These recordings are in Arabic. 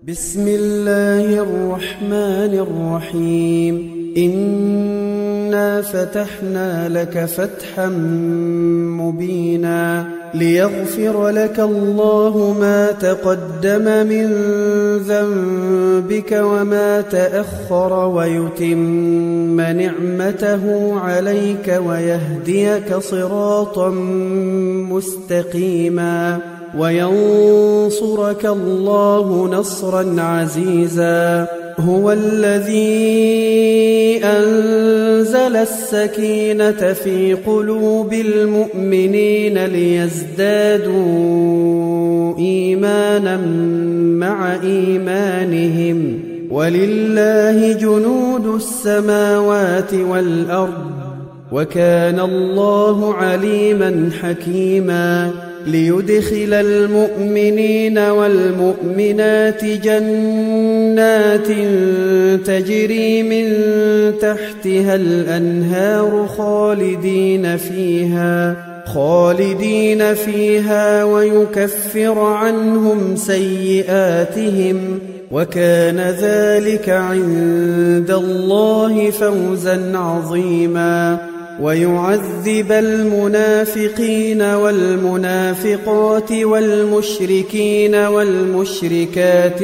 بسم الله الرحمن الرحيم إنا فتحنا لك فتحا مبينا ليغفر لك الله ما تقدم من ذنبك وما تأخر ويتم نعمته عليك ويهديك صراطا مستقيما وينصرك الله نصرا عزيزا هو الذي أنزل السكينة في قلوب المؤمنين ليزدادوا إيمانا مع إيمانهم ولله جنود السماوات والأرض وكان الله عليما حكيما ليدخل المؤمنين والمؤمنات جنات تجري من تحتها الأنهار خالدين فيها ويكفر عنهم سيئاتهم وكان ذلك عند الله فوزا عظيما ويعذب المنافقين والمنافقات والمشركين والمشركات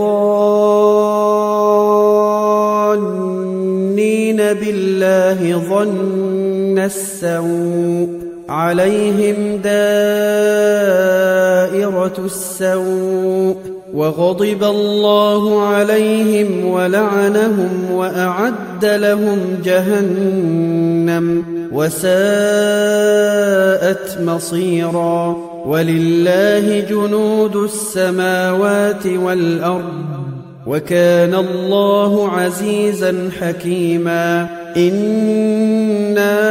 الظانين بالله ظن السوء عليهم دائرة السوء وغضب الله عليهم ولعنهم وأعد لهم جهنم وساءت مصيرا ولله جنود السماوات والأرض وكان الله عزيزا حكيما إنا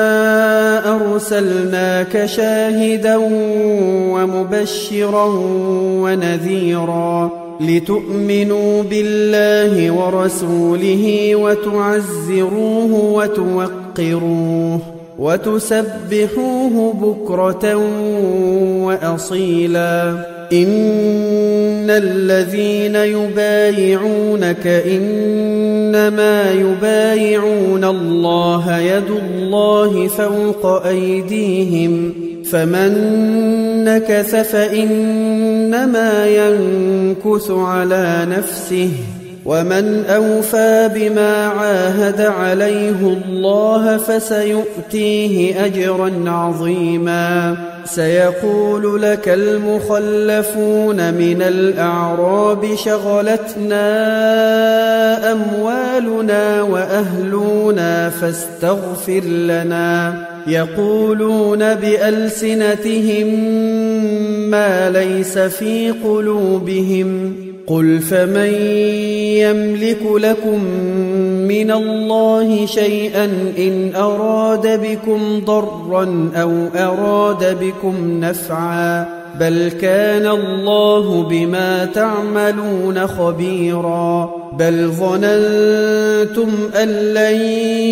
أرسلناك شاهدا ومبشرا ونذيرا لتؤمنوا بالله ورسوله وتعزروه وتوقروه وتسبحوه بكرة وأصيلا إن الذين يبايعونك إنما يبايعون الله يد الله فوق أيديهم فمن نكث فإنما ينكث على نفسه ومن أوفى بما عاهد عليه الله فسيؤتيه أجرا عظيما سيقول لك المخلفون من الأعراب شغلتنا أموالنا وأهلنا فاستغفر لنا يقولون بألسنتهم ما ليس في قلوبهم قل فمن يملك لكم من الله شيئا إن أراد بكم ضرا أو أراد بكم نفعا بل كان الله بما تعملون خبيرا بل ظننتم أن لن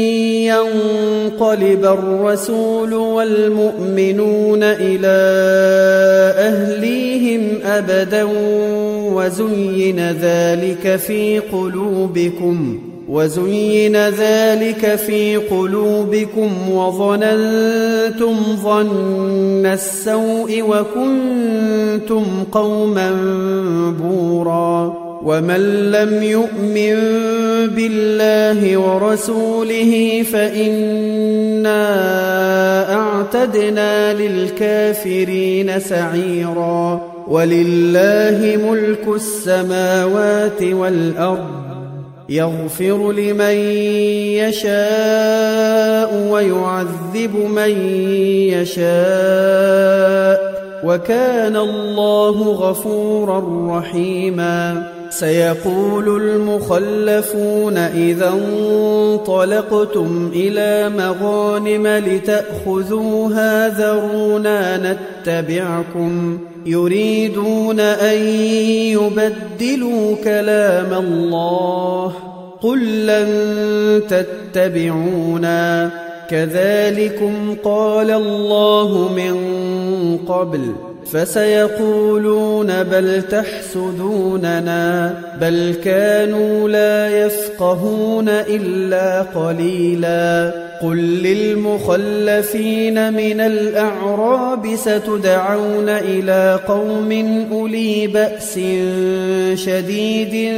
ينقلب الرسول والمؤمنون إلى أهليهم أبدا وزين ذلك في قلوبكم وظننتم ظن السوء وكنتم قوما بورا ومن لم يؤمن بالله ورسوله فإنا أعتدنا للكافرين سعيرا ولله ملك السماوات والأرض يغفر لمن يشاء ويعذب من يشاء وكان الله غفورا رحيما سيقول المخلفون إذا انطلقتم إلى مغانم لتأخذوها ذرونا نتبعكم يريدون أن يبدلوا كلام الله قل لن تتبعونا كذلكم قال الله من قبل فسيقولون بل تحسدوننا بل كانوا لا يفقهون إلا قليلا قل للمخلفين من الأعراب ستدعون إلى قوم أولي بأس شديد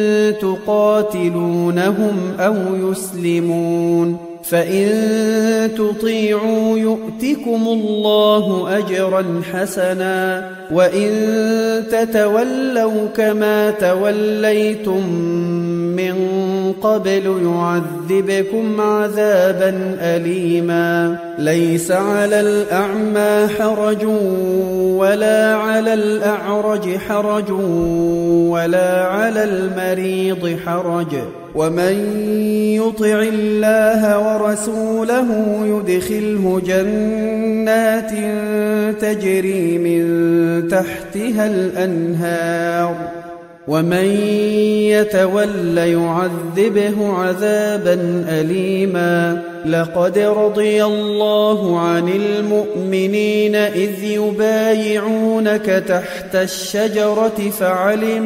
تقاتلونهم أو يسلمون فإن تطيعوا يؤتكم الله أجرا حسنا وإن تتولوا كما توليتم من قبل يعذبكم عذابا أليما ليس على الأعمى حرج ولا على الأعرج حرج ولا على المريض حرج ومن يطع الله ورسوله يدخله جنات تجري من تحتها الأنهار ومن يتول يعذبه عذابا أليما لقد رضي الله عن المؤمنين إذ يبايعونك تحت الشجرة فعلم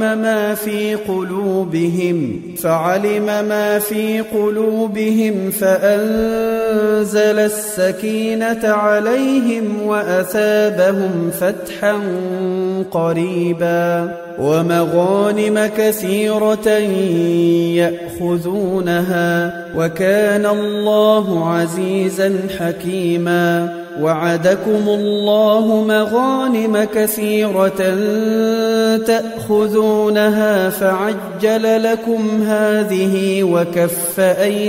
ما في قلوبهم فأنزل السكينة عليهم وأثابهم فتحا قريبا ومغانم كثيرة يأخذونها وكان الله عزيزا حكيما وعدكم الله مغانم كثيرة تأخذونها فعجل لكم هذه وكف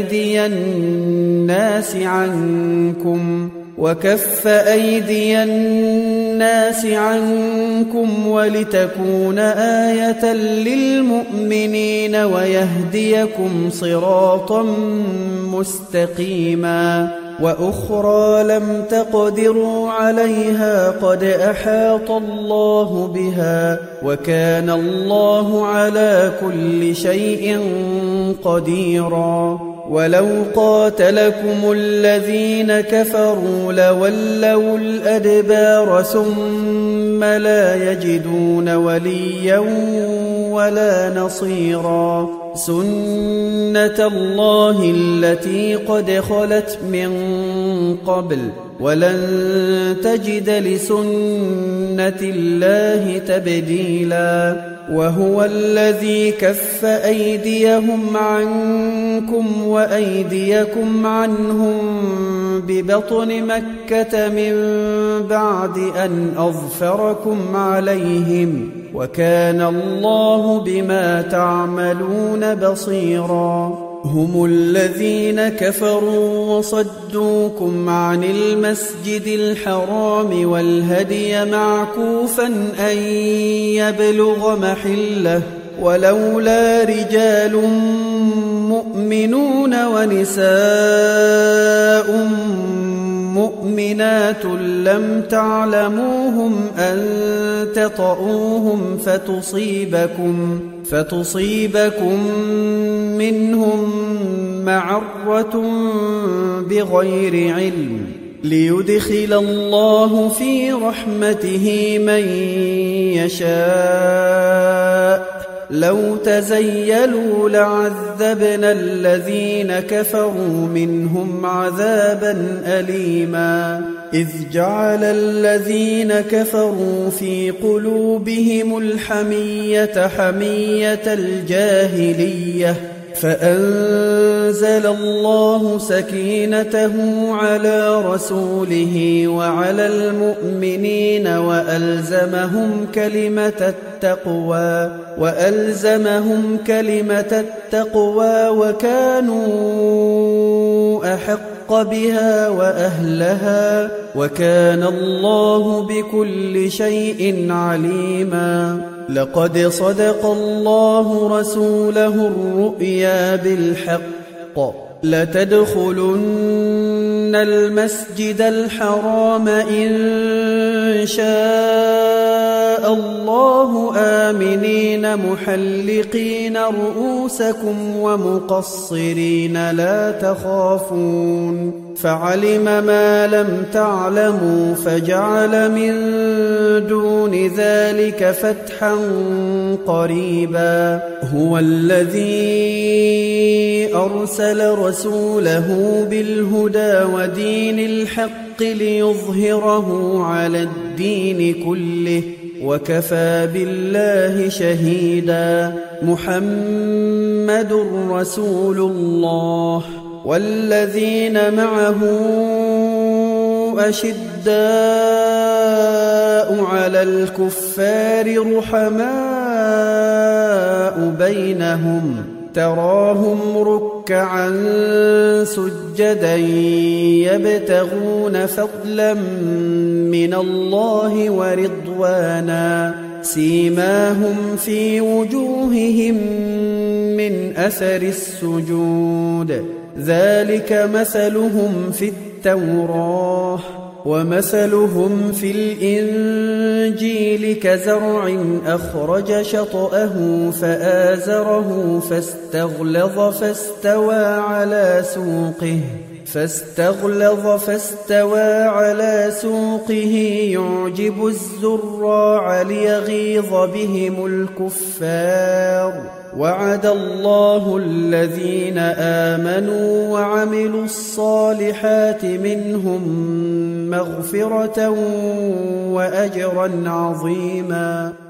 أيدي الناس عنكم ولتكون آية للمؤمنين ويهديكم صراطا مستقيما وأخرى لم تقدروا عليها قد أحاط الله بها وكان الله على كل شيء قديرا ولو قاتلكم الذين كفروا لولوا الأدبار ثم لا يجدون وليا ولا نصيرا سنة الله التي قد خلت من قبل ولن تجد لسنة الله تبديلا وهو الذي كف أيديهم عنكم وأيديكم عنهم ببطن مكة من بعد أن أظفركم عليهم وكان الله بما تعملون بصيرا هم الذين كفروا وصدوكم عن المسجد الحرام والهدي معكوفا أن يبلغ محله ولولا رجال مؤمنون ونساء مؤمنات لم تعلموهم أن تطؤوهم فتصيبكم منهم معرة بغير علم ليدخل الله في رحمته من يشاء لو تزيلوا لعذبنا الذين كفروا منهم عذابا أليما إذ جعل الذين كفروا في قلوبهم الحمية حمية الجاهلية فأنزل الله سكينته على رسوله وعلى المؤمنين وألزمهم كلمة التقوى وكانوا أحق بها وأهلها وكان الله بكل شيء عليما لقد صدق الله رسوله الرؤيا بالحق لتدخلن المسجد الحرام إن شاء الله آمنين محلقين رؤوسكم ومقصرين لا تخافون فعلم ما لم تعلموا فجعل من دون ذلك فتحا قريبا هو الذي أرسل رسوله بالهدى ودين الحق ليظهره على الدين كله وكفى بالله شهيدا محمد رسول الله والذين معه أشداء على الكفار رحماء بينهم تراهم ركعا سجدا يبتغون فضلا من الله ورضوانا سيماهم في وجوههم من أثر السجود ذلك مثلهم في التوراة ومثلهم في الإنجيل كزرع أخرج شطأه فآزره فاستغلظ فاستوى على سوقه يعجب الزراع ليغيظ بهم الكفار وعد الله الذين آمنوا وعملوا الصالحات منهم مغفرة وأجرا عظيما